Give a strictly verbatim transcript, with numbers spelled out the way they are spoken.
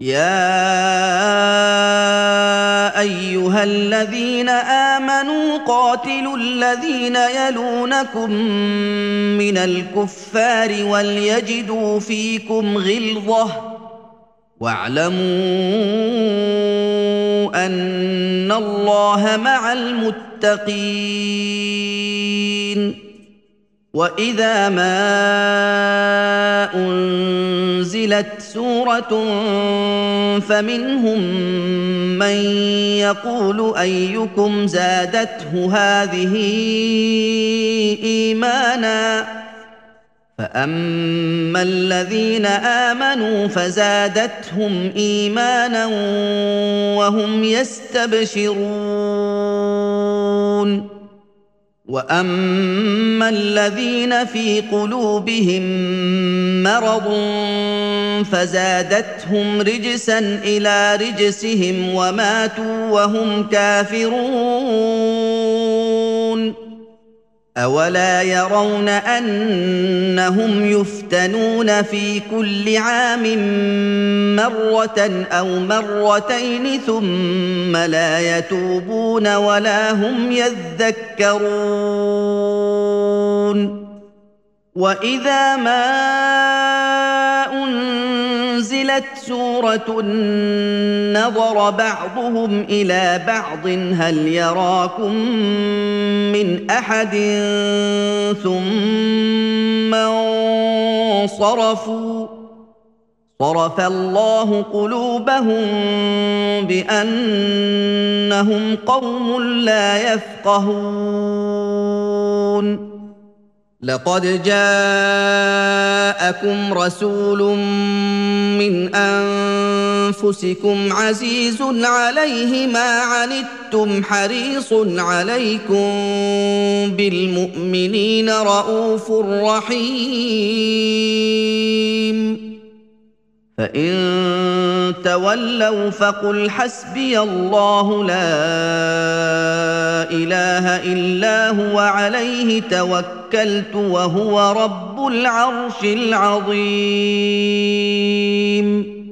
يا ايها الذين امنوا قاتلوا الذين يلونكم من الكفار وليجدوا فيكم غلظه واعلموا ان الله مع المتقين. واذا ما انزلت سوره فمنهم من يقول ايكم زادته هذه ايمانا فاما الذين امنوا فزادتهم ايمانا وهم يستبشرون. واما الذين في قلوبهم مرض فزادتهم رجسا الى رجسهم وماتوا وهم كافرون. اولا يرون انهم يفتنون في كل عام مره او مرتين ثم لا يتوبون ولا هم يذكرون. واذا ما انزلت سوره نظر بعضهم الى بعض هل يراكم من احد ثم انصرفوا صرف الله قلوبهم بانهم قوم لا يفقهون. لقد جاءكم رسول من انفسكم عزيز عليه ما عنتم حريص عليكم بالمؤمنين رءوف رحيم. فان تولوا فقل حسبي الله لا اله الا هو عليه توكلت وهو رب العرش العظيم.